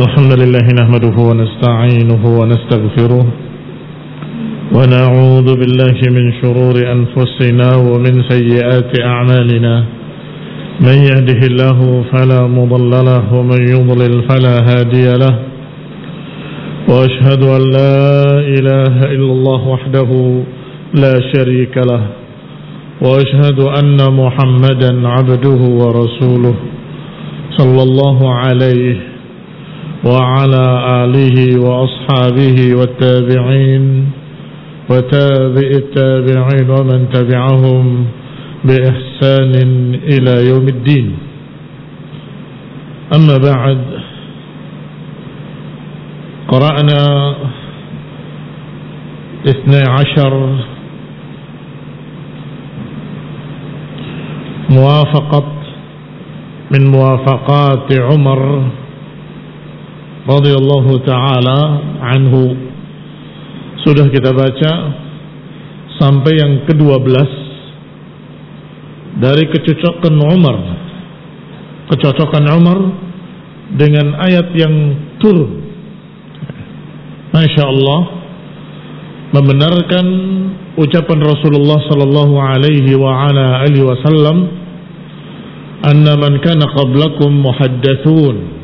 إن الحمد لله نحمده ونستعينه ونستغفره ونعوذ بالله من شرور أنفسنا ومن سيئات أعمالنا من يهده الله فلا مضل له ومن يضلل فلا هادي له وأشهد أن لا إله إلا الله وحده لا شريك له وأشهد أن محمدا عبده ورسوله صلى الله عليه وعلى آله وأصحابه والتابعين وتابع التابعين ومن تبعهم بإحسان إلى يوم الدين. أما بعد، قرأنا 12 موافقة من موافقات عمر radhiyallahu ta'ala anhu. Sudah kita baca sampai yang ke-12 dari kecocokan Umar dengan ayat yang turun, Masya Allah, membenarkan ucapan Rasulullah sallallahu alaihi wa ala alihi wasallam, anna man kana qablakum muhaddathun.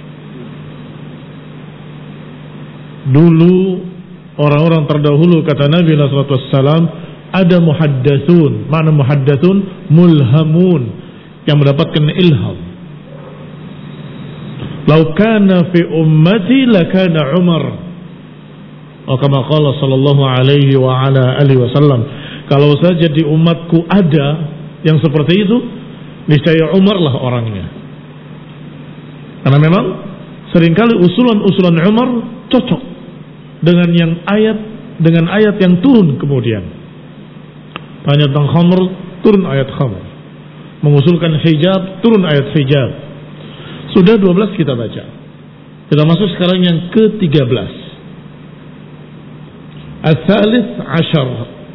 Dulu orang-orang terdahulu, kata Nabi sallallahu alaihi wasallam, ada muhaddatsun. Makna muhaddatsun mulhamun, yang mendapatkan ilham. Lau kana fi ummati lakana Umar. Kama qala sallallahu alaihi wa ala alihi wasallam, kalau saja di umatku ada yang seperti itu, niscaya Umar lah orangnya. Karena memang seringkali usulan-usulan Umar cocok dengan ayat yang turun kemudian. Tanya tentang khamr, turun ayat khamr. Mengusulkan hijab, turun ayat hijab. Sudah 12 kita baca. Kita masuk sekarang yang ke-13. Al-thalith ashar.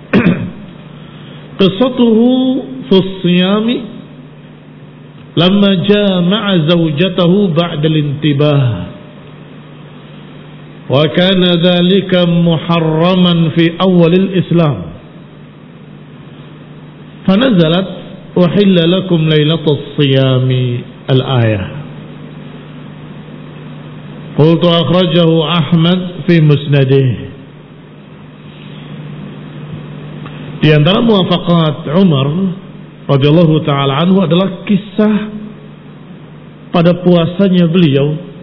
Qissatuhu fi as-siyami lamma jama'a zawjatahu ba'da al-intibah. وكان ذلك محرما في أول الإسلام فنزلت أحل لكم ليلة الصيام الآية. قلت أخرجه أحمد في مسنده. Di antara muwafaqat Umar radhiyallahu taala anhu adalah kisah pada puasanya beliau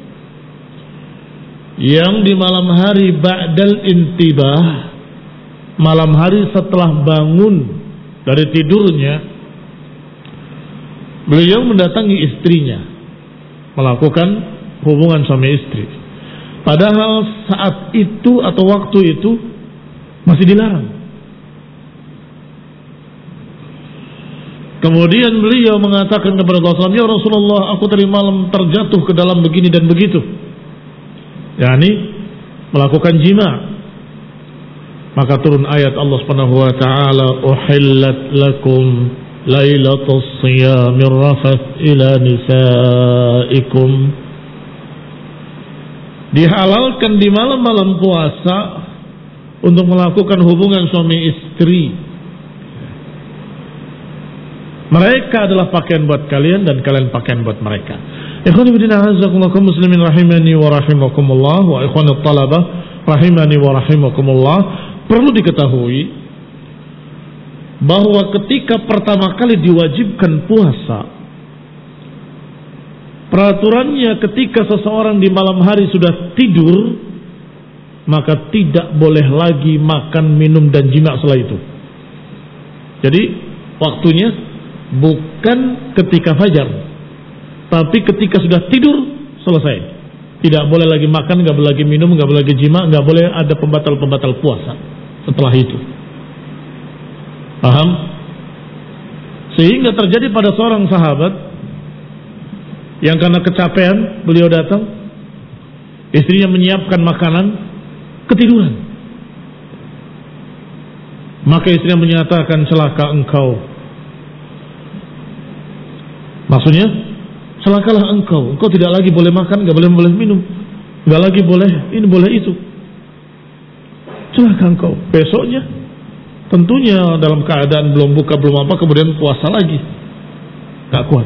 yang di malam hari ba'dal intibah, malam hari setelah bangun dari tidurnya, beliau mendatangi istrinya, melakukan hubungan suami istri. Padahal saat itu atau waktu itu masih dilarang. Kemudian beliau mengatakan kepada Rasulullah, ya Rasulullah, aku tadi malam terjatuh ke dalam begini dan begitu, yakni melakukan jima. Maka turun ayat Allah Subhanahu wa taala, uhillat lakum lailatus siyamir rafath ila nisaikum. Dihalalkan di malam-malam puasa untuk melakukan hubungan suami istri. Mereka adalah pakaian buat kalian dan kalian pakaian buat mereka. Ikhwani fillah, a'azzakumullah, muslimin rahimani wa rahimakumullah, wa ikhwanut talabah rahimani wa rahimakumullah. Perlu diketahui bahwa ketika pertama kali diwajibkan puasa, peraturannya ketika seseorang di malam hari sudah tidur, maka tidak boleh lagi makan, minum dan jima setelah itu. Jadi waktunya bukan ketika fajar, tapi ketika sudah tidur selesai. Tidak boleh lagi makan, nggak boleh lagi minum, nggak boleh lagi jima, nggak boleh ada pembatal-pembatal puasa setelah itu. Paham? Sehingga terjadi pada seorang sahabat yang karena kecapean beliau datang, istrinya menyiapkan makanan, ketiduran. Maka istrinya menyatakan, celaka engkau. Maksudnya, celakalah engkau tidak lagi boleh makan, gak boleh minum. Nggak lagi boleh ini boleh itu. Celaka engkau. Besoknya tentunya dalam keadaan belum buka belum apa, kemudian puasa lagi. Nggak kuat.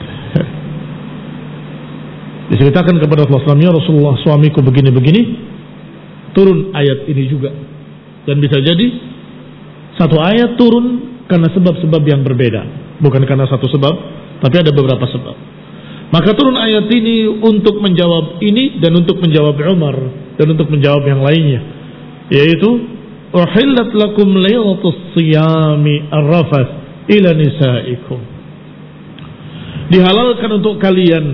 Diceritakan kepada Rasulullah, ya Rasulullah, suamiku begini-begini, turun ayat ini juga. Dan bisa jadi satu ayat turun karena sebab-sebab yang berbeda, bukan karena satu sebab, tapi ada beberapa sebab. Maka turun ayat ini untuk menjawab ini dan untuk menjawab Umar dan untuk menjawab yang lainnya, yaitu uhillat lakum lailatus siyami ar-rafath ila nisaikum. Dihalalkan untuk kalian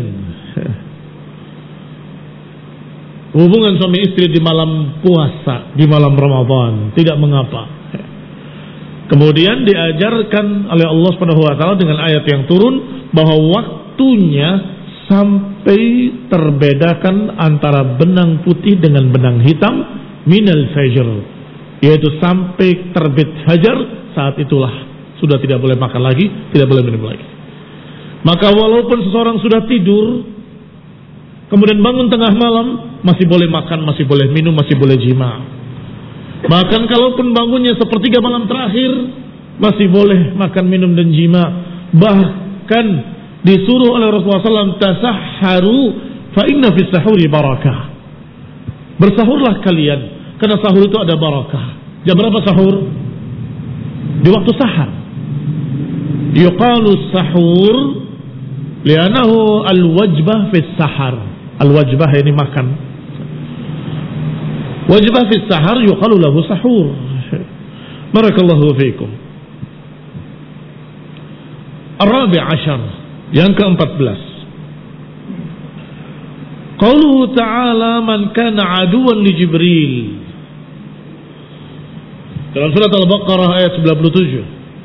hubungan suami istri di malam puasa, di malam Ramadan, tidak mengapa. Kemudian diajarkan oleh Allah Subhanahu wa taala dengan ayat yang turun bahwa waktunya sampai terbedakan antara benang putih dengan benang hitam minal fajr, yaitu sampai terbit fajar, saat itulah sudah tidak boleh makan lagi, tidak boleh minum lagi. Maka walaupun seseorang sudah tidur kemudian bangun tengah malam, masih boleh makan, masih boleh minum, masih boleh jima. Bahkan kalaupun bangunnya sepertiga malam terakhir, masih boleh makan, minum dan jima. Bahkan disuruh oleh Rasulullah SAW, tasahharu fa inna fis sahuri barakah. Bersahurlah kalian, karena sahur itu ada barakah. Jam berapa sahur? Di waktu sahar. Yuqalu sahur li'annahu al-wajbah fis sahar. Al-wajbah ini makan. Wajbah fis sahar yuqalu lahu sahur. Barakallahu fiikum. Ar-rabi' ashar, yang ke-14. Qauluhu ta'ala man kana aduwan li Jibril. Dalam surat Al-Baqarah ayat 97.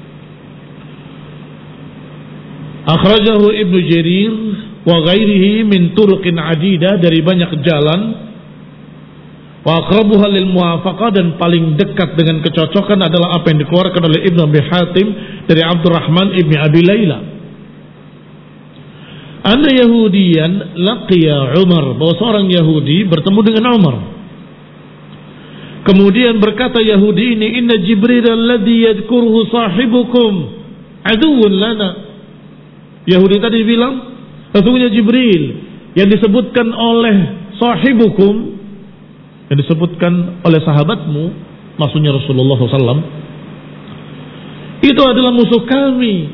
Akhrajahu Ibnu Jarir wa ghairihi min turuqin adida, dari banyak jalan. Wa aqrabuha lil muwafaqah, dan paling dekat dengan kecocokan adalah apa yang dikeluarkan oleh Ibnu Abi Hatim dari Abdurrahman ibni Abi Layla. Anna Yahudiyan laqiya Umar, bahwa seorang Yahudi bertemu dengan Umar. Kemudian berkata Yahudi ini, inna Jibril alladhi yadhkuruhu sahibukum aduwwun lana. Yahudi tadi bilang, sesungguhnya Jibril yang disebutkan oleh sahibukum, yang disebutkan oleh sahabatmu, maksudnya Rasulullah SAW, itu adalah musuh kami.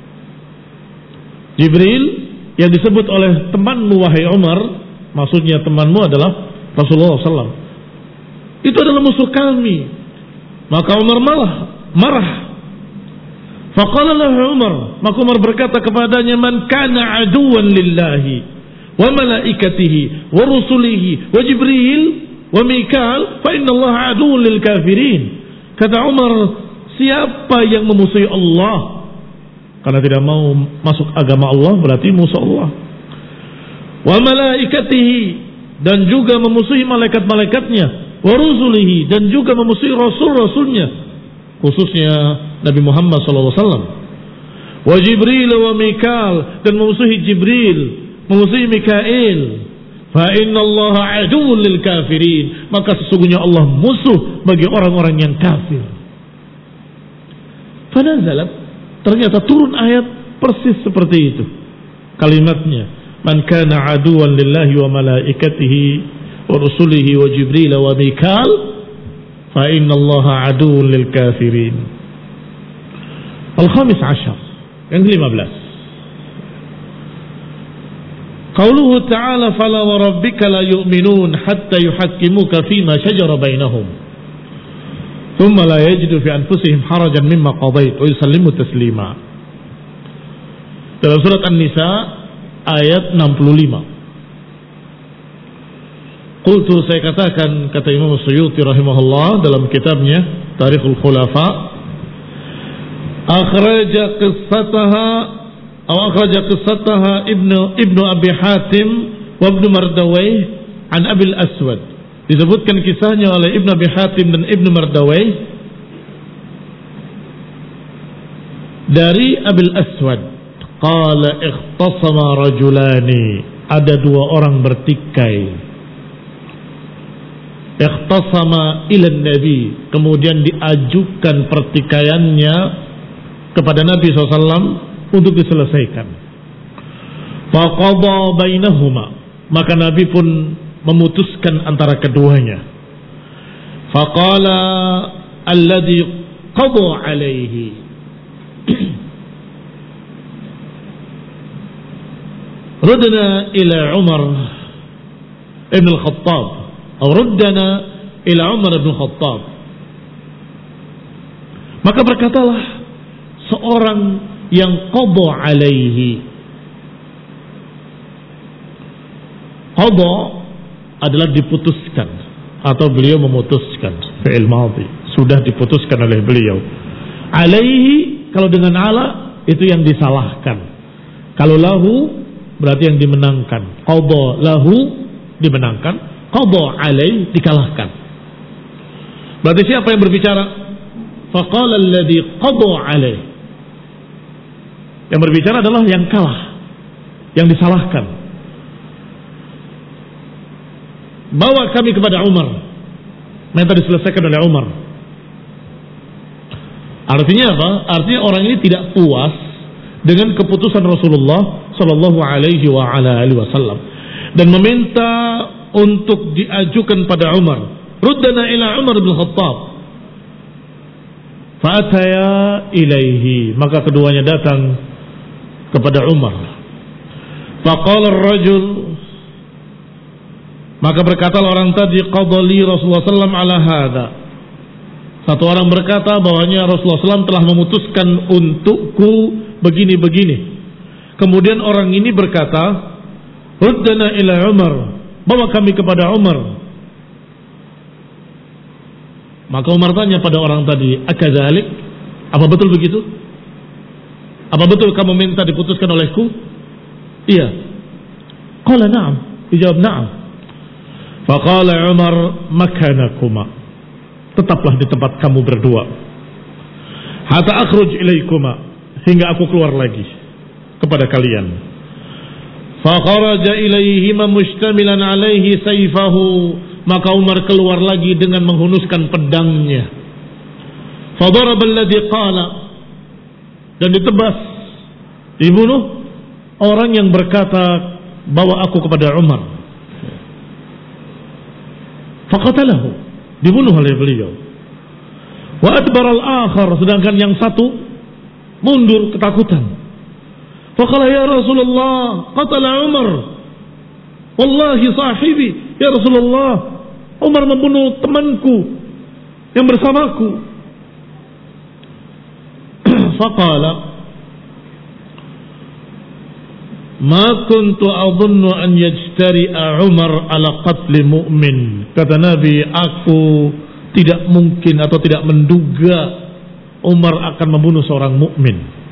Jibril yang disebut oleh temanmu wahai Umar, maksudnya temanmu adalah Rasulullah SAW, itu adalah musuh kami. Maka Umar marah. Faqala lahu Umar, maka Umar berkata kepadanya, man kana aduwan lillahi wa malaikatihi wa rusulihi wa Jibril wa Mikail fa inna Allah aduwwun lil kafirin. Kata Umar, siapa yang memusuhi Allah karena tidak mau masuk agama Allah, berarti musuh Allah. Wa malaikatihi, dan juga memusuhi malaikat-malaikatnya, wa rusulihi, dan juga memusuhi rasul-rasulnya, khususnya Nabi Muhammad SAW. Wa Jibril wa Mikail, dan memusuhi Jibril, memusuhi Mikail. Fa inna Allah aduwwun lil kafirin, maka sesungguhnya Allah musuh bagi orang-orang yang kafir. Fanazalat, ternyata turun ayat persis seperti itu. Kalimatnya, man kana aduwwan lillahi wa malaikatihi wa rusulihi wa Jibril wa Mikail fa inna Allah aduwwun lil kafirin. Al-khamis ashar, yang ke-15. Qauluhu ta'ala fala wa rabbika la yu'minun hatta yuhakkimuka fima shajara bainahum thumma la yajidu fi anfusihim harajan mimma qadait wa yusallimu taslima. Dalam surat An-Nisa ayat 65. Qultu, saya katakan, kata Imam Suyuti rahimahullah dalam kitabnya Tarikhul Khulafa, akhraja qissataha ibnu Abi Hatim wa ibnu Mardawayh an Abil Aswad. Disebutkan kisahnya oleh Ibnu Abi Hatim dan Ibnu Mardawayh dari Abil Aswad. Qala ikhtasama rajulani, ada dua orang bertikai. ikhtasama ila nabi, kemudian diajukan pertikaiannya kepada Nabi SAW untuk diselesaikan. Faqadha bainahuma, maka Nabi pun memutuskan antara keduanya. Faqala alladhi qadha alaihi, Rudna ila Umar ibn al-Khattab, atau ruddana ila Umar ibn al-Khattab. Maka berkatalah seorang yang qadha alaihi. Qadha adalah diputuskan, atau beliau memutuskan, fi'il madhi, sudah diputuskan oleh beliau. Alaihi, kalau dengan ala itu yang disalahkan. Kalau lahu berarti yang dimenangkan. Qadha lahu dimenangkan, qadha alaih dikalahkan. Berarti siapa yang berbicara? Faqala alladhi qadha alaih. Yang berbicara adalah yang kalah, yang disalahkan. Bawa kami kepada Umar, minta diselesaikan oleh Umar. Artinya apa? Artinya orang ini tidak puas dengan keputusan Rasulullah Sallallahu Alaihi Wasallam dan meminta untuk diajukan pada Umar. Ruddana ila Umar bin Khattab. Fa'ataya ilaihi, maka keduanya datang kepada Umar. Faqala ar-rajul, maka berkata orang tadi, qadali Rasulullah sallallahu ala hadza. Satu orang berkata bahwanya Rasulullah SAW telah memutuskan untukku begini-begini. Kemudian orang ini berkata, ruddana ila Umar, bawa kami kepada Umar. Maka Umar tanya pada orang tadi, akadzalik? Apa betul begitu? Apa betul kamu minta diputuskan olehku? Iya. Qala na'am, dijawab na'am. Faqala Umar, makanakuma, tetaplah di tempat kamu berdua. Hatta akhruj ilaikuma, hingga aku keluar lagi kepada kalian. Fakharaja ilaihima mustamilan alaihi sayfahu, maka Umar keluar lagi dengan menghunuskan pedangnya. Fadaraba alladhi qala, dan ditebas, dibunuh orang yang berkata bawa aku kepada Umar. Faqatalahu, dibunuh oleh beliau. Wa adbar al-akhar, sedangkan yang satu mundur ketakutan. Faqala ya Rasulullah, qatala Umar, wallahi sahibi, ya Rasulullah, Umar membunuh temanku yang bersamaku. Faqala ma kuntu adhunnu an yajtari'a Umar ala qatli mu'min. Kata Nabi, aku tidak mungkin atau tidak menduga Umar akan membunuh seorang mukmin.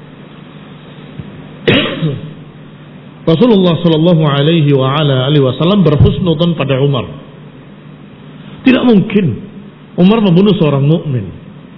Rasulullah sallallahu alaihi wasallam berhusnudzon pada Umar. Tidak mungkin Umar membunuh seorang mukmin.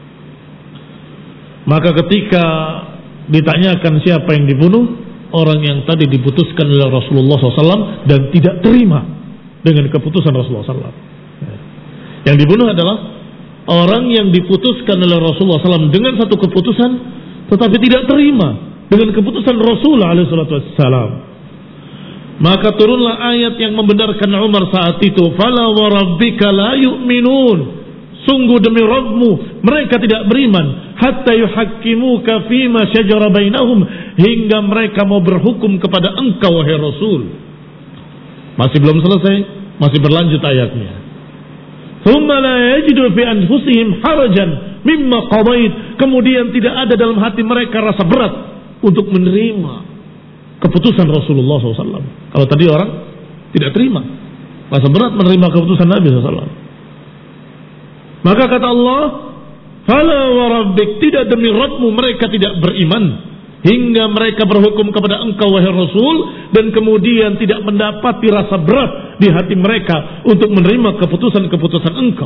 Maka ketika ditanyakan siapa yang dibunuh, orang yang tadi diputuskan oleh Rasulullah SAW dan tidak terima dengan keputusan Rasulullah SAW. Yang dibunuh adalah orang yang diputuskan oleh Rasulullah SAW dengan satu keputusan, tetapi tidak terima dengan keputusan Rasulullah SAW. Maka turunlah ayat yang membenarkan Umar saat itu. Fala wa rabbika la yu'minun. Sungguh demi Rabbmu, mereka tidak beriman. Hatta yuhakkimuka fima syajara bainahum, hingga mereka mau berhukum kepada engkau wahai Rasul. Masih belum selesai, masih berlanjut ayatnya. Thumma la yajidu fi anfusihim harajan mimma qadait. Kemudian tidak ada dalam hati mereka rasa berat untuk menerima keputusan Rasulullah SAW. Kalau tadi orang tidak terima, rasa berat menerima keputusan Nabi SAW. Maka kata Allah, fala wa rabbik, tidak demi Rabbmu, mereka tidak beriman hingga mereka berhukum kepada engkau wahai Rasul, dan kemudian tidak mendapati rasa berat di hati mereka untuk menerima keputusan-keputusan engkau.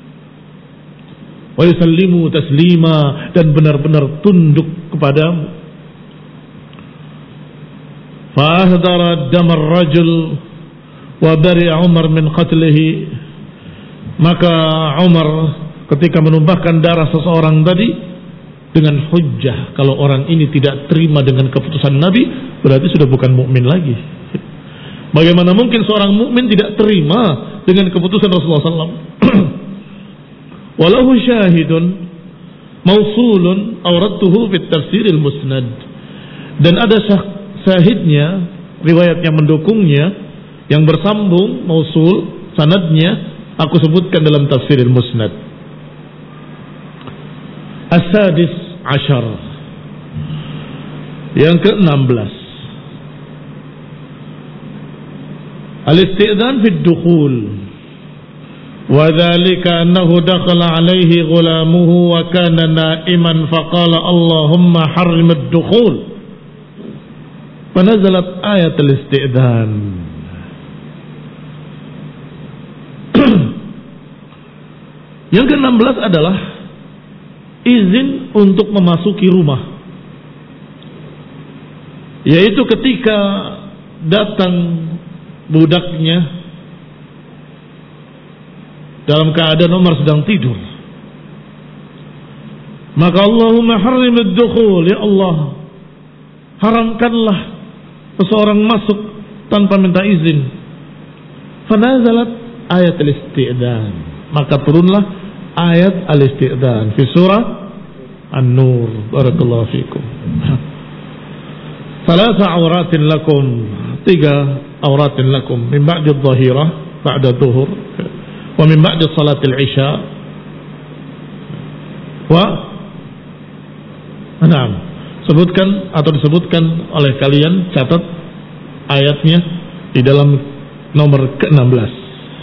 Wa yusallimu taslima, dan benar-benar tunduk kepadamu. Fahdara damar rajul wa bari Umar min qatlihi, Maka Umar ketika menumpahkan darah seseorang tadi dengan hujjah, kalau orang ini tidak terima dengan keputusan Nabi, berarti sudah bukan mukmin lagi. Bagaimana mungkin seorang mukmin tidak terima dengan keputusan Rasulullah SAW? Walahu syahidun mausulun awradtuhu fit tafsiril musnad. Dan ada syahidnya, riwayat yang mendukungnya, yang bersambung, mausul, sanadnya, aku sebutkan dalam tafsiril musnad. As-sadis ashar, yang ke-16, al-isti'dhan fi ad-dukhul, wa dhalika annahu dakhala alayhi ghulamuhu wa kana na'iman faqala Allahumma harrim ad-dukhul, fanazalat ayat al-isti'dhan. Yang ke-16 adalah izin untuk memasuki rumah, yaitu ketika datang budaknya dalam keadaan Umar sedang tidur, maka Allahumma harrim ad-dukhul, ya Allah, haramkanlah seseorang masuk tanpa minta izin. Fanazalat ayat al-isti'dhan, maka turunlah ayat al-isti'dhan fi surah An-Nur. Barakallahu fikum. Thalatha awratin lakum, 3 awratin lakum, min ba'di adh-dhahirah, ba'da dhuhur, wa min ba'di salatil isya, wa na'am, sebutkan atau disebutkan oleh kalian, catat ayatnya di dalam nomor ke-16.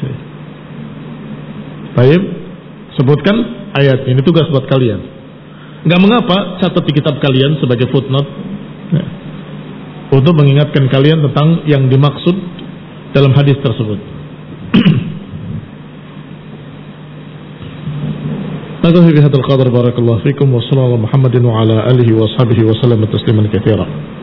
Baik, sebutkan ayatnya, ini tugas buat kalian. Enggak mengapa, catat di kitab kalian sebagai footnote, ya, untuk mengingatkan kalian tentang yang dimaksud dalam hadis tersebut. Naktafi bihadzal qadar, barakallahu fikum, wa sallallahu Muhammadin wa ala alihi wa sahbihi wa sallam tasliman katsiran.